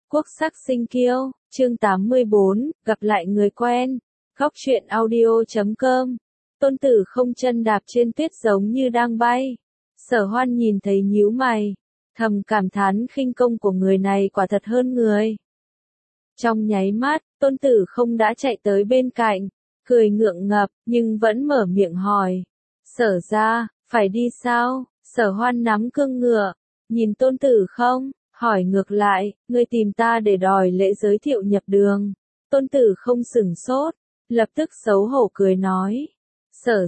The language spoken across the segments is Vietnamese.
Quốc sắc sinh kiêu, chương 84, gặp lại người quen. Góc truyện audio.com. Tôn Tử không chân đạp trên tuyết giống như đang bay. Sở Hoan nhìn thấy nhíu mày, thầm cảm thán khinh công của người này quả thật hơn người. Trong nháy mắt, Tôn Tử không đã chạy tới bên cạnh, cười ngượng ngập, nhưng vẫn mở miệng hỏi. Sở ra, phải đi sao? Sở Hoan nắm cương ngựa, nhìn Tôn Tử không, hỏi ngược lại, ngươi tìm ta để đòi lễ giới thiệu nhập đường. Tôn Tử không sửng sốt, lập tức xấu hổ cười nói. Sở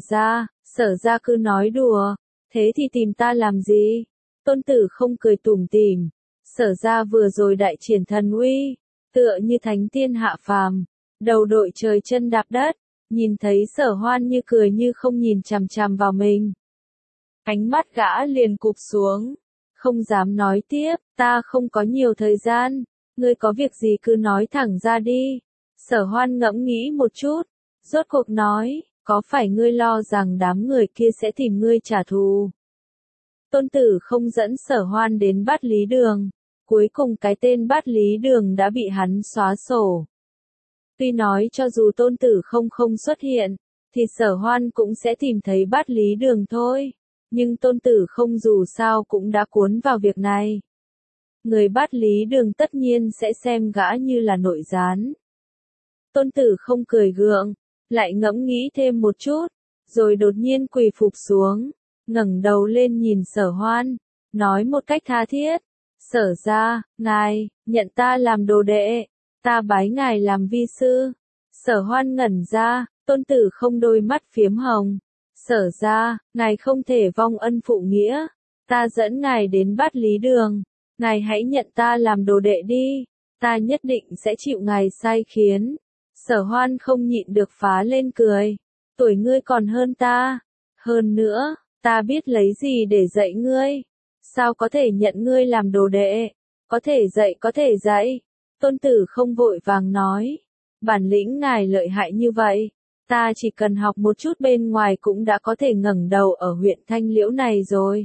ra cứ nói đùa, thế thì tìm ta làm gì? Tôn Tử không cười tủm tỉm, Sở ra vừa rồi đại triển thần uy, tựa như thánh tiên hạ phàm, đầu đội trời chân đạp đất, nhìn thấy Sở Hoan như cười như không nhìn chằm chằm vào mình. Ánh mắt gã liền cụp xuống, không dám nói tiếp, ta không có nhiều thời gian, ngươi có việc gì cứ nói thẳng ra đi. Sở Hoan ngẫm nghĩ một chút, rốt cuộc nói, có phải ngươi lo rằng đám người kia sẽ tìm ngươi trả thù? Tôn Tử không dẫn Sở Hoan đến Bát Lý Đường, cuối cùng cái tên Bát Lý Đường đã bị hắn xóa sổ. Tuy nói cho dù Tôn Tử không xuất hiện, thì Sở Hoan cũng sẽ tìm thấy Bát Lý Đường thôi. Nhưng Tôn Tử không dù sao cũng đã cuốn vào việc này. Người Bát Lý Đường tất nhiên sẽ xem gã như là nội gián. Tôn Tử không cười gượng, lại ngẫm nghĩ thêm một chút, rồi đột nhiên quỳ phục xuống, ngẩng đầu lên nhìn Sở Hoan, nói một cách tha thiết. Sở ra, ngài, nhận ta làm đồ đệ, ta bái ngài làm vi sư. Sở Hoan ngẩn ra, Tôn Tử không đôi mắt phiếm hồng. Sở ra, ngài không thể vong ân phụ nghĩa, ta dẫn ngài đến Bát Lý Đường, ngài hãy nhận ta làm đồ đệ đi, ta nhất định sẽ chịu ngài sai khiến. Sở Hoan không nhịn được phá lên cười, tuổi ngươi còn hơn ta, hơn nữa, ta biết lấy gì để dạy ngươi, sao có thể nhận ngươi làm đồ đệ, có thể dạy. Tôn Tử không vội vàng nói, bản lĩnh ngài lợi hại như vậy. Ta chỉ cần học một chút bên ngoài cũng đã có thể ngẩng đầu ở huyện Thanh Liễu này rồi.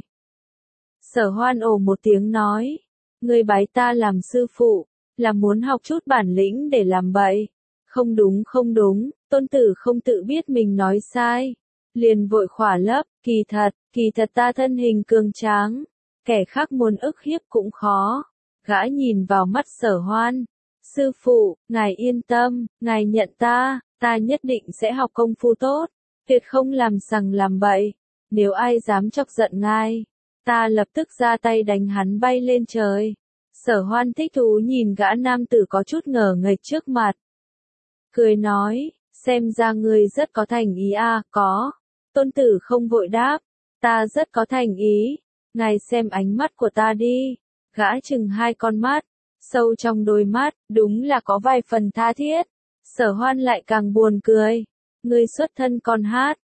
Sở Hoan ồ một tiếng nói, ngươi bái ta làm sư phụ, là muốn học chút bản lĩnh để làm bậy. Không đúng, Tôn Tử không tự biết mình nói sai. Liền vội khỏa lấp, kỳ thật ta thân hình cường tráng, kẻ khác muốn ức hiếp cũng khó. Gã nhìn vào mắt Sở Hoan, sư phụ, ngài yên tâm, ngài nhận ta nhất định sẽ học công phu tốt, tuyệt không làm sằng làm bậy, nếu ai dám chọc giận ngài, ta lập tức ra tay đánh hắn bay lên trời. Sở Hoan thích thú nhìn gã nam tử có chút ngờ nghệch trước mặt. Cười nói, xem ra ngươi rất có thành ý à, có. Tôn Tử không vội đáp, ta rất có thành ý, ngài xem ánh mắt của ta đi. Gã chừng hai con mắt, sâu trong đôi mắt, đúng là có vài phần tha thiết. Sở Hoan lại càng buồn cười, ngươi xuất thân con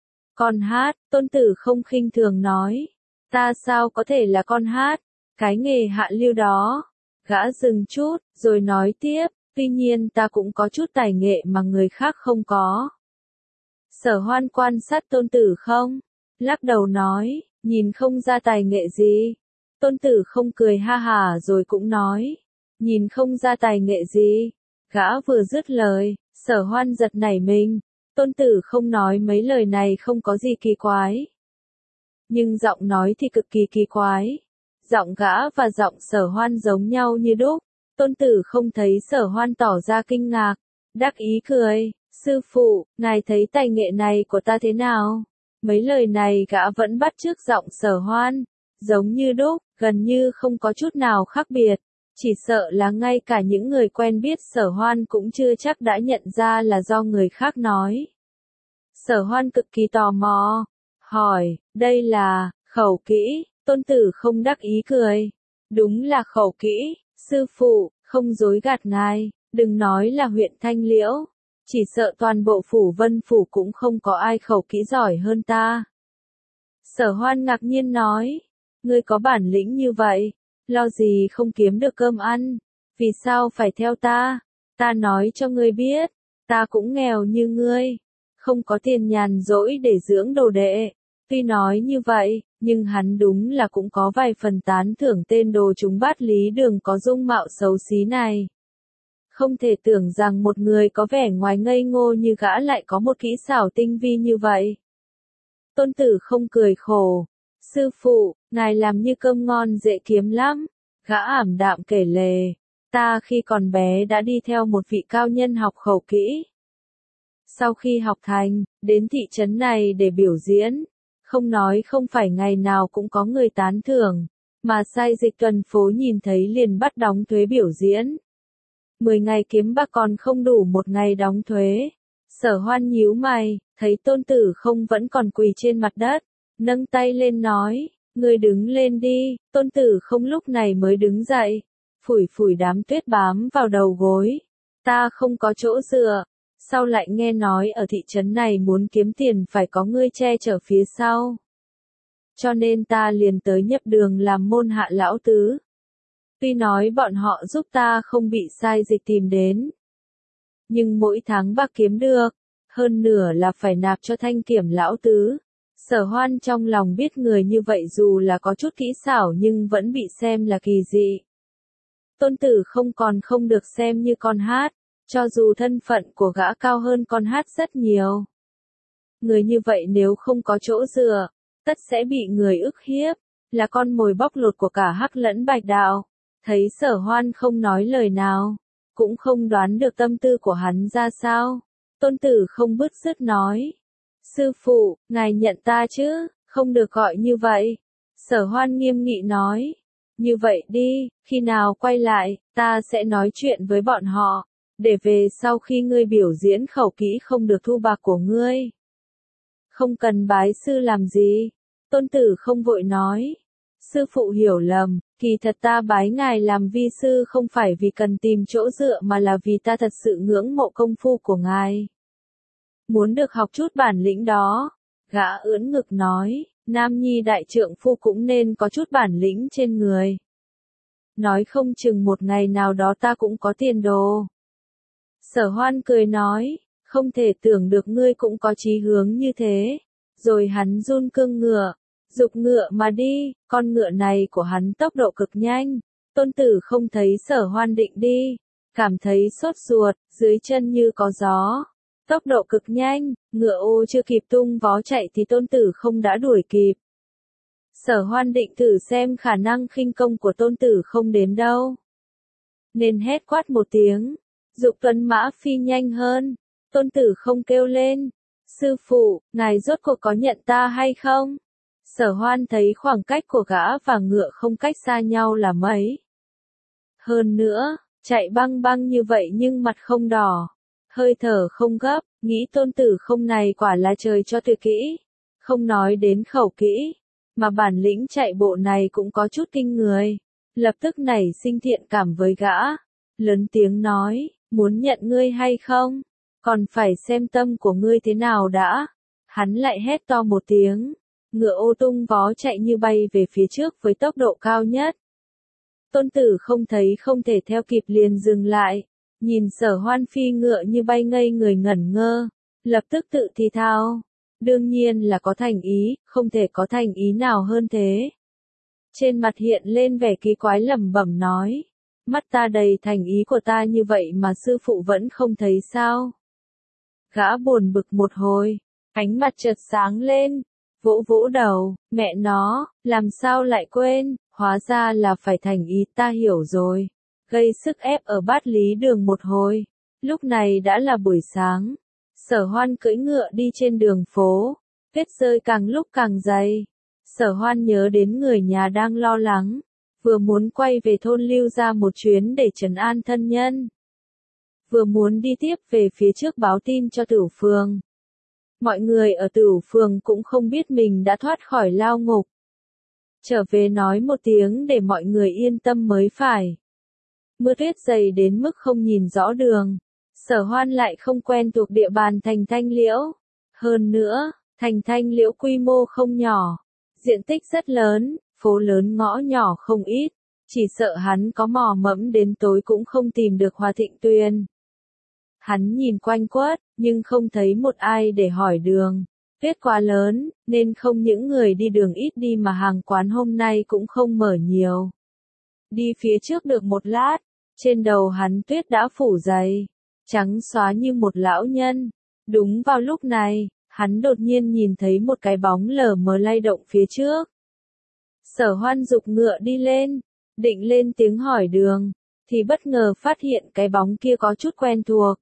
hát, Tôn Tử không khinh thường nói, ta sao có thể là con hát, cái nghề hạ lưu đó. Gã dừng chút, rồi nói tiếp, tuy nhiên ta cũng có chút tài nghệ mà người khác không có. Sở Hoan quan sát Tôn Tử không, lắc đầu nói, nhìn không ra tài nghệ gì. Tôn Tử không cười ha hả rồi cũng nói, nhìn không ra tài nghệ gì. Gã vừa dứt lời, Sở Hoan giật nảy mình, Tôn Tử không nói mấy lời này không có gì kỳ quái. Nhưng giọng nói thì cực kỳ kỳ quái. Giọng gã và giọng Sở Hoan giống nhau như đúc. Tôn Tử không thấy Sở Hoan tỏ ra kinh ngạc, đắc ý cười, sư phụ, ngài thấy tài nghệ này của ta thế nào? Mấy lời này gã vẫn bắt chước giọng Sở Hoan, giống như đúc, gần như không có chút nào khác biệt. Chỉ sợ là ngay cả những người quen biết Sở Hoan cũng chưa chắc đã nhận ra là do người khác nói. Sở Hoan cực kỳ tò mò, hỏi, đây là khẩu kỹ? Tôn Tử không đắc ý cười, đúng là khẩu kỹ, sư phụ, không dối gạt ngài, đừng nói là huyện Thanh Liễu, chỉ sợ toàn bộ phủ Vân Phủ cũng không có ai khẩu kỹ giỏi hơn ta. Sở Hoan ngạc nhiên nói, ngươi có bản lĩnh như vậy, lo gì không kiếm được cơm ăn, vì sao phải theo ta? Ta nói cho ngươi biết, ta cũng nghèo như ngươi, không có tiền nhàn rỗi để dưỡng đồ đệ. Tuy nói như vậy, nhưng hắn đúng là cũng có vài phần tán thưởng tên đồ chúng Bát Lý Đường có dung mạo xấu xí này. Không thể tưởng rằng một người có vẻ ngoài ngây ngô như gã lại có một kỹ xảo tinh vi như vậy. Tôn Tử không cười khổ. Sư phụ, ngài làm như cơm ngon dễ kiếm lắm. Gã ảm đạm kể lể. Ta khi còn bé đã đi theo một vị cao nhân học khẩu kỹ. Sau khi học thành, đến thị trấn này để biểu diễn. Không nói không phải ngày nào cũng có người tán thưởng, mà sai dịch tuần phố nhìn thấy liền bắt đóng thuế biểu diễn. 10 ngày kiếm bạc còn không đủ một ngày đóng thuế. Sở Hoan nhíu mày, thấy Tôn Tử không vẫn còn quỳ trên mặt đất, nâng tay lên nói, ngươi đứng lên đi. Tôn Tử không lúc này mới đứng dậy, phủi phủi đám tuyết bám vào đầu gối. Ta không có chỗ dựa, sau lại nghe nói ở thị trấn này muốn kiếm tiền phải có ngươi che chở phía sau. Cho nên ta liền tới nhập đường làm môn hạ lão tứ. Tuy nói bọn họ giúp ta không bị sai dịch tìm đến, nhưng mỗi tháng bạc kiếm được, hơn nửa là phải nạp cho Thanh Kiểm lão tứ. Sở Hoan trong lòng biết người như vậy dù là có chút kỹ xảo nhưng vẫn bị xem là kỳ dị. Tôn Tử không được xem như con hát, cho dù thân phận của gã cao hơn con hát rất nhiều. Người như vậy nếu không có chỗ dựa, tất sẽ bị người ức hiếp, là con mồi bóc lột của cả Hắc lẫn Bạch đạo. Thấy Sở Hoan không nói lời nào, cũng không đoán được tâm tư của hắn ra sao. Tôn Tử không bứt rứt nói. Sư phụ, ngài nhận ta chứ, không được gọi như vậy. Sở Hoan nghiêm nghị nói. Như vậy đi, khi nào quay lại, ta sẽ nói chuyện với bọn họ, để về sau khi ngươi biểu diễn khẩu kỹ không được thu bạc của ngươi. Không cần bái sư làm gì. Tôn Tử không vội nói. Sư phụ hiểu lầm, kỳ thật ta bái ngài làm vi sư không phải vì cần tìm chỗ dựa mà là vì ta thật sự ngưỡng mộ công phu của ngài. Muốn được học chút bản lĩnh đó. Gã ưỡn ngực nói, nam nhi đại trượng phu cũng nên có chút bản lĩnh trên người. Nói không chừng một ngày nào đó ta cũng có tiền đồ. Sở Hoan cười nói, không thể tưởng được ngươi cũng có chí hướng như thế. Rồi hắn run cương ngựa, giục ngựa mà đi, con ngựa này của hắn tốc độ cực nhanh. Tôn Tử không thấy Sở Hoan định đi, cảm thấy sốt ruột, dưới chân như có gió. Tốc độ cực nhanh, ngựa ô chưa kịp tung vó chạy thì Tôn Tử không đã đuổi kịp. Sở Hoan định thử xem khả năng khinh công của Tôn Tử không đến đâu, nên hét quát một tiếng, giục tuấn mã phi nhanh hơn. Tôn Tử không kêu lên, sư phụ, ngài rốt cuộc có nhận ta hay không? Sở Hoan thấy khoảng cách của gã và ngựa không cách xa nhau là mấy. Hơn nữa, chạy băng băng như vậy nhưng mặt không đỏ, hơi thở không gấp, nghĩ Tôn Tử không này quả là trời cho tuyệt kỹ. Không nói đến khẩu kỹ, mà bản lĩnh chạy bộ này cũng có chút kinh người. Lập tức nảy sinh thiện cảm với gã, lớn tiếng nói, muốn nhận ngươi hay không? Còn phải xem tâm của ngươi thế nào đã. Hắn lại hét to một tiếng, ngựa ô tung vó chạy như bay về phía trước với tốc độ cao nhất. Tôn Tử không thấy không thể theo kịp liền dừng lại, nhìn Sở Hoan phi ngựa như bay ngây người ngẩn ngơ, lập tức tự thì thào, đương nhiên là có thành ý, không thể có thành ý nào hơn thế. Trên mặt hiện lên vẻ kỳ quái lẩm bẩm nói, mắt ta đầy thành ý của ta như vậy mà sư phụ vẫn không thấy sao? Gã buồn bực một hồi, ánh mặt chợt sáng lên, vỗ vỗ đầu, mẹ nó, làm sao lại quên, hóa ra là phải thành ý, ta hiểu rồi. Gây sức ép ở Bát Lý Đường một hồi. Lúc này đã là buổi sáng. Sở Hoan cưỡi ngựa đi trên đường phố, tuyết rơi càng lúc càng dày. Sở Hoan nhớ đến người nhà đang lo lắng, vừa muốn quay về thôn Lưu ra một chuyến để trấn an thân nhân, vừa muốn đi tiếp về phía trước báo tin cho Tửu Phường. Mọi người ở Tửu Phường cũng không biết mình đã thoát khỏi lao ngục. Trở về nói một tiếng để mọi người yên tâm mới phải. Mưa tuyết dày đến mức không nhìn rõ đường. Sở Hoan lại không quen thuộc địa bàn thành Thanh Liễu. Hơn nữa, thành Thanh Liễu quy mô không nhỏ, diện tích rất lớn, phố lớn ngõ nhỏ không ít. Chỉ sợ hắn có mò mẫm đến tối cũng không tìm được Hòa Thịnh Tuyền. Hắn nhìn quanh quất, nhưng không thấy một ai để hỏi đường. Tuyết quá lớn, nên không những người đi đường ít đi mà hàng quán hôm nay cũng không mở nhiều. Đi phía trước được một lát, Trên đầu hắn tuyết đã phủ dày, trắng xóa như một lão nhân. Đúng vào lúc này, hắn đột nhiên nhìn thấy một cái bóng lờ mờ lay động phía trước. Sở Hoan giục ngựa đi lên, định lên tiếng hỏi đường, thì bất ngờ phát hiện cái bóng kia có chút quen thuộc.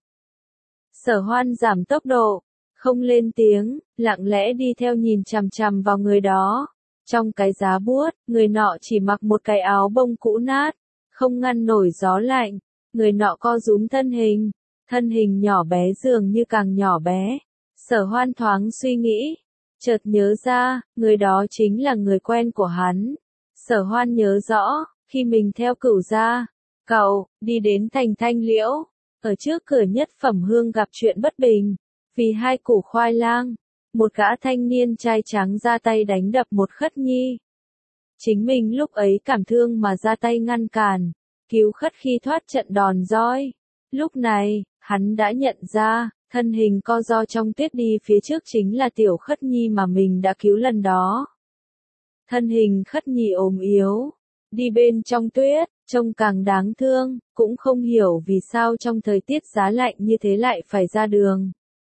Sở Hoan giảm tốc độ, không lên tiếng, lặng lẽ đi theo nhìn chằm chằm vào người đó. Trong cái giá buốt, người nọ chỉ mặc một cái áo bông cũ nát, không ngăn nổi gió lạnh. Người nọ co rúm thân hình nhỏ bé dường như càng nhỏ bé. Sở Hoan thoáng suy nghĩ, chợt nhớ ra, người đó chính là người quen của hắn. Sở Hoan nhớ rõ, khi mình theo Cửu gia, cậu, đi đến thành Thanh Liễu, ở trước cửa Nhất Phẩm Hương gặp chuyện bất bình, vì 2 củ khoai lang, một gã thanh niên trai trắng ra tay đánh đập một khất nhi. Chính mình lúc ấy cảm thương mà ra tay ngăn cản, cứu khất khi thoát trận đòn roi. Lúc này, hắn đã nhận ra, thân hình co ro trong tuyết đi phía trước chính là tiểu khất nhi mà mình đã cứu lần đó. Thân hình khất nhi ốm yếu, đi bên trong tuyết, trông càng đáng thương, cũng không hiểu vì sao trong thời tiết giá lạnh như thế lại phải ra đường.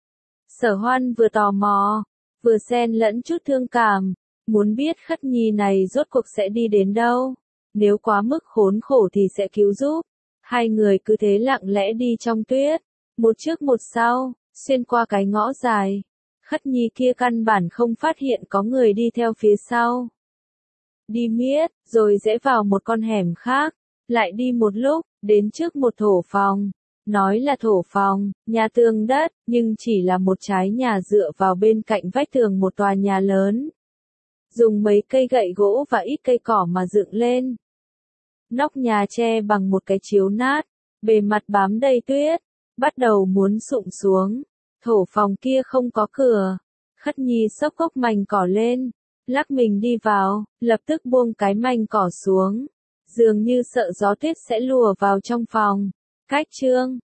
Sở Hoan vừa tò mò, vừa xen lẫn chút thương cảm, muốn biết khất nhi này rốt cuộc sẽ đi đến đâu, nếu quá mức khốn khổ thì sẽ cứu giúp. Hai người cứ thế lặng lẽ đi trong tuyết, một trước một sau, xuyên qua cái ngõ dài. Khất nhi kia căn bản không phát hiện có người đi theo phía sau. Đi miết, rồi rẽ vào một con hẻm khác, lại đi một lúc, đến trước một thổ phòng. Nói là thổ phòng, nhà tường đất, nhưng chỉ là một trái nhà dựa vào bên cạnh vách tường một tòa nhà lớn. Dùng mấy cây gậy gỗ và ít cây cỏ mà dựng lên. Nóc nhà che bằng một cái chiếu nát, bề mặt bám đầy tuyết, bắt đầu muốn sụp xuống. Thổ phòng kia không có cửa. Khất nhi xốc gốc mành cỏ lên, lắc mình đi vào, lập tức buông cái mành cỏ xuống. Dường như sợ gió tuyết sẽ lùa vào trong phòng. Cách chương